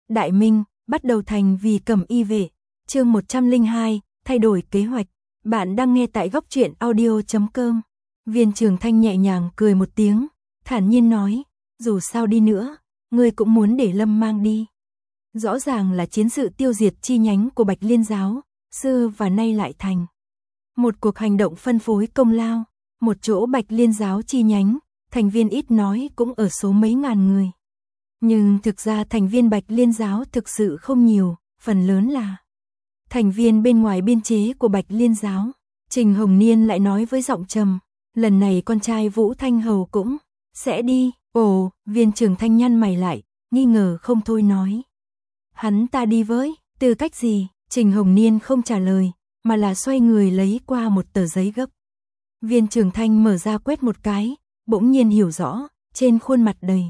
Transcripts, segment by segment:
Đại Minh, bắt đầu thành vì Cẩm Y vệ. Chương 102, thay đổi kế hoạch. Bạn đang nghe tại góc truyện audio.com. Viên Trường Thanh nhẹ nhàng cười một tiếng, thản nhiên nói, dù sao đi nữa, ngươi cũng muốn để Lâm Mang đi. Rõ ràng là chiến sự tiêu diệt chi nhánh của Bạch Liên giáo, xưa và nay lại thành một cuộc hành động phân phối công lao, một chỗ Bạch Liên giáo chi nhánh, thành viên ít nói cũng ở số mấy ngàn người. Nhưng thực ra thành viên Bạch Liên giáo thực sự không nhiều, phần lớn là thành viên bên ngoài biên chế của Bạch Liên giáo. Trình Hồng Niên lại nói với giọng trầm, lần này con trai Vũ Thanh Hầu cũng sẽ đi. Ồ, Viên Trường Thanh nhăn mày lại, nghi ngờ không thôi nói. Hắn ta đi với tư cách gì? Trình Hồng Niên không trả lời, mà là xoay người lấy qua một tờ giấy gấp. Viên Trường Thanh mở ra quét một cái, bỗng nhiên hiểu rõ, trên khuôn mặt đầy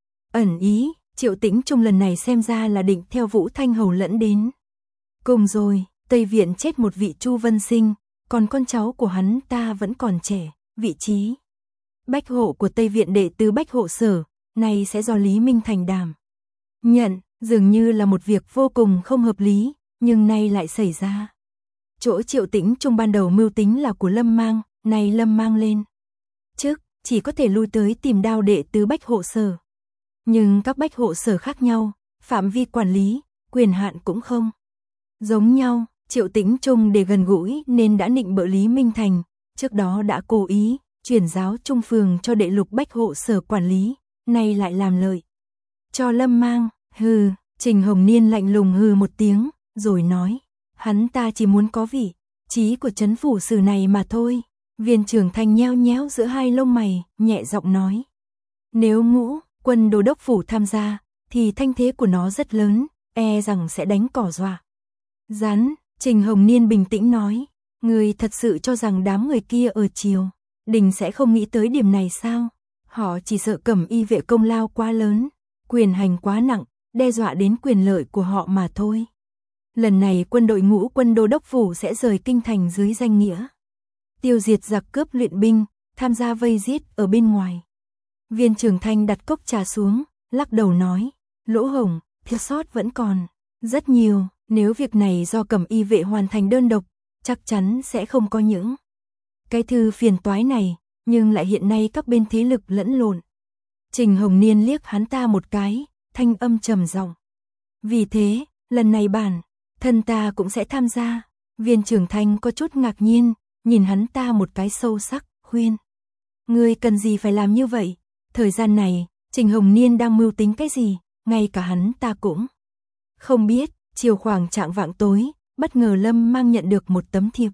ẩn ý, Triệu Tĩnh Trung lần này xem ra là định theo Vũ Thanh Hầu lẫn đến. Cùng rồi, Tây Viện chết một vị Chu Vân Sinh, còn con cháu của hắn ta vẫn còn trẻ, vị trí bách hộ của Tây Viện đệ tứ bách hộ sở, này sẽ do Lý Minh Thành đảm nhận, dường như là một việc vô cùng không hợp lý, nhưng nay lại xảy ra. Chỗ Triệu Tĩnh Trung ban đầu mưu tính là của Lâm Mang, nay Lâm Mang lên trước, chỉ có thể lui tới tìm Đao đệ tứ bách hộ sở. Nhưng các bách hộ sở khác nhau, phạm vi quản lý, quyền hạn cũng không giống nhau. Triệu Tĩnh Trung để gần gũi nên đã nịnh bợ Lý Minh Thành, trước đó đã cố ý chuyển giáo Trung Phường cho đệ lục bách hộ sở quản lý, nay lại làm lợi cho Lâm Mang. Hừ, Trình Hồng Niên lạnh lùng hừ một tiếng, rồi nói, hắn ta chỉ muốn có vị trí của trấn phủ sử này mà thôi. Viên Trường Thanh nheo nhéo giữa hai lông mày, nhẹ giọng nói, nếu Ngũ Quân Đô đốc phủ tham gia, thì thanh thế của nó rất lớn, e rằng sẽ đánh cỏ dọa rắn. Trình Hồng Niên bình tĩnh nói, người thật sự cho rằng đám người kia ở triều đình sẽ không nghĩ tới điểm này sao? Họ chỉ sợ Cẩm Y vệ công lao quá lớn, quyền hành quá nặng, đe dọa đến quyền lợi của họ mà thôi. Lần này quân đội Ngũ Quân Đô đốc phủ sẽ rời kinh thành dưới danh nghĩa tiêu diệt giặc cướp luyện binh, tham gia vây giết ở bên ngoài. Viên Trường Thanh đặt cốc trà xuống, lắc đầu nói, lỗ hổng, thiếu sót vẫn còn rất nhiều, nếu việc này do Cẩm Y vệ hoàn thành đơn độc, chắc chắn sẽ không có những cái thư phiền toái này, nhưng lại hiện nay các bên thế lực lẫn lộn. Trình Hồng Niên liếc hắn ta một cái, thanh âm trầm giọng, vì thế, lần này bản thân ta cũng sẽ tham gia. Viên Trường Thanh có chút ngạc nhiên, nhìn hắn ta một cái sâu sắc, khuyên, ngươi cần gì phải làm như vậy? Thời gian này, Trình Hồng Niên đang mưu tính cái gì, ngay cả hắn ta cũng không biết. Chiều khoảng chạng vạng tối, bất ngờ Lâm Mang nhận được một tấm thiệp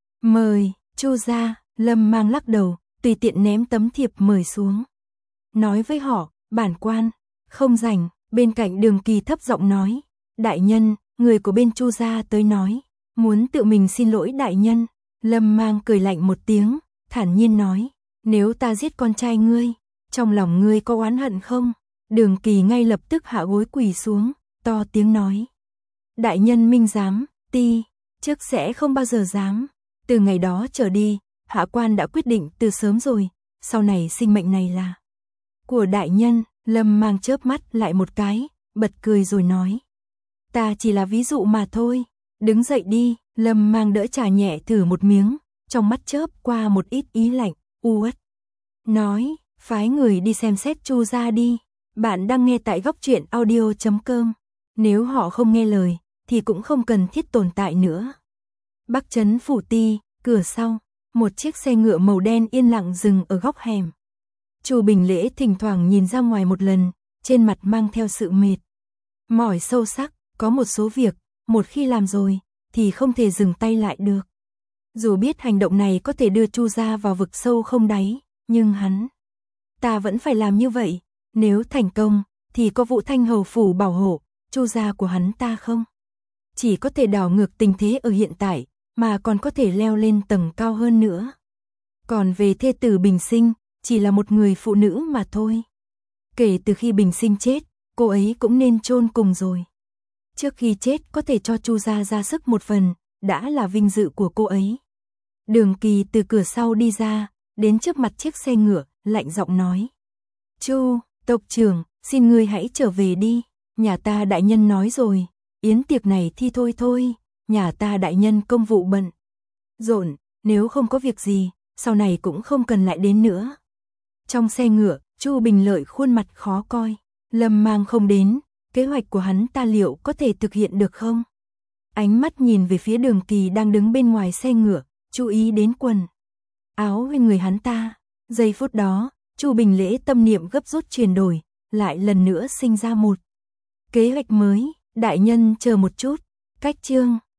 mời. Chu gia. Lâm Mang lắc đầu, tùy tiện ném tấm thiệp mời xuống, nói với họ, bản quan không rảnh. Bên cạnh Đường Kỳ thấp giọng nói, đại nhân, người của bên Chu gia tới nói, muốn tự mình xin lỗi đại nhân. Lâm Mang cười lạnh một tiếng, thản nhiên nói, nếu ta giết con trai ngươi, trong lòng ngươi có oán hận không? Đường Kỳ ngay lập tức hạ gối quỳ xuống, to tiếng nói, đại nhân minh giám, ti trước sẽ không bao giờ dám. Từ ngày đó trở đi, hạ quan đã quyết định từ sớm rồi, sau này sinh mệnh này là của đại nhân. Lâm Mang chớp mắt lại một cái, bật cười rồi nói, ta chỉ là ví dụ mà thôi, đứng dậy đi. Lâm Mang đỡ trà nhẹ thử một miếng, trong mắt chớp qua một ít ý lạnh, uất, nói, phái người đi xem xét Chu gia đi. Bạn đang nghe tại góc truyện audio.com. Nếu họ không nghe lời, thì cũng không cần thiết tồn tại nữa. Bắc trấn phủ ti, cửa sau, một chiếc xe ngựa màu đen yên lặng dừng ở góc hẻm. Chu Bình Lễ thỉnh thoảng nhìn ra ngoài một lần, trên mặt mang theo sự mệt mỏi sâu sắc. Có một số việc, một khi làm rồi, thì không thể dừng tay lại được. Dù biết hành động này có thể đưa Chu gia vào vực sâu không đáy, nhưng hắn ta vẫn phải làm như vậy. Nếu thành công, thì có Vũ Thanh Hầu phủ bảo hộ, Chu gia của hắn ta không chỉ có thể đảo ngược tình thế ở hiện tại, mà còn có thể leo lên tầng cao hơn nữa. Còn về thê tử Bình Sinh, chỉ là một người phụ nữ mà thôi. Kể từ khi Bình Sinh chết, cô ấy cũng nên chôn cùng rồi. Trước khi chết có thể cho Chu gia ra sức một phần, đã là vinh dự của cô ấy. Đường Kỳ từ cửa sau đi ra, đến trước mặt chiếc xe ngựa, lạnh giọng nói, Chu tộc trưởng, xin ngươi hãy trở về đi. Nhà ta đại nhân nói rồi, yến tiệc này thi thôi thôi, nhà ta đại nhân công vụ bận rộn, nếu không có việc gì, sau này cũng không cần lại đến nữa. Trong xe ngựa, Chu Bình Lợi khuôn mặt khó coi, Lâm Mang không đến, kế hoạch của hắn ta liệu có thể thực hiện được không? Ánh mắt nhìn về phía Đường Kỳ đang đứng bên ngoài xe ngựa, chú ý đến quần áo bên người hắn ta. Giây phút đó, Chu Bình Lễ tâm niệm gấp rút chuyển đổi, lại lần nữa sinh ra một kế hoạch mới. Đại nhân chờ một chút, cách chương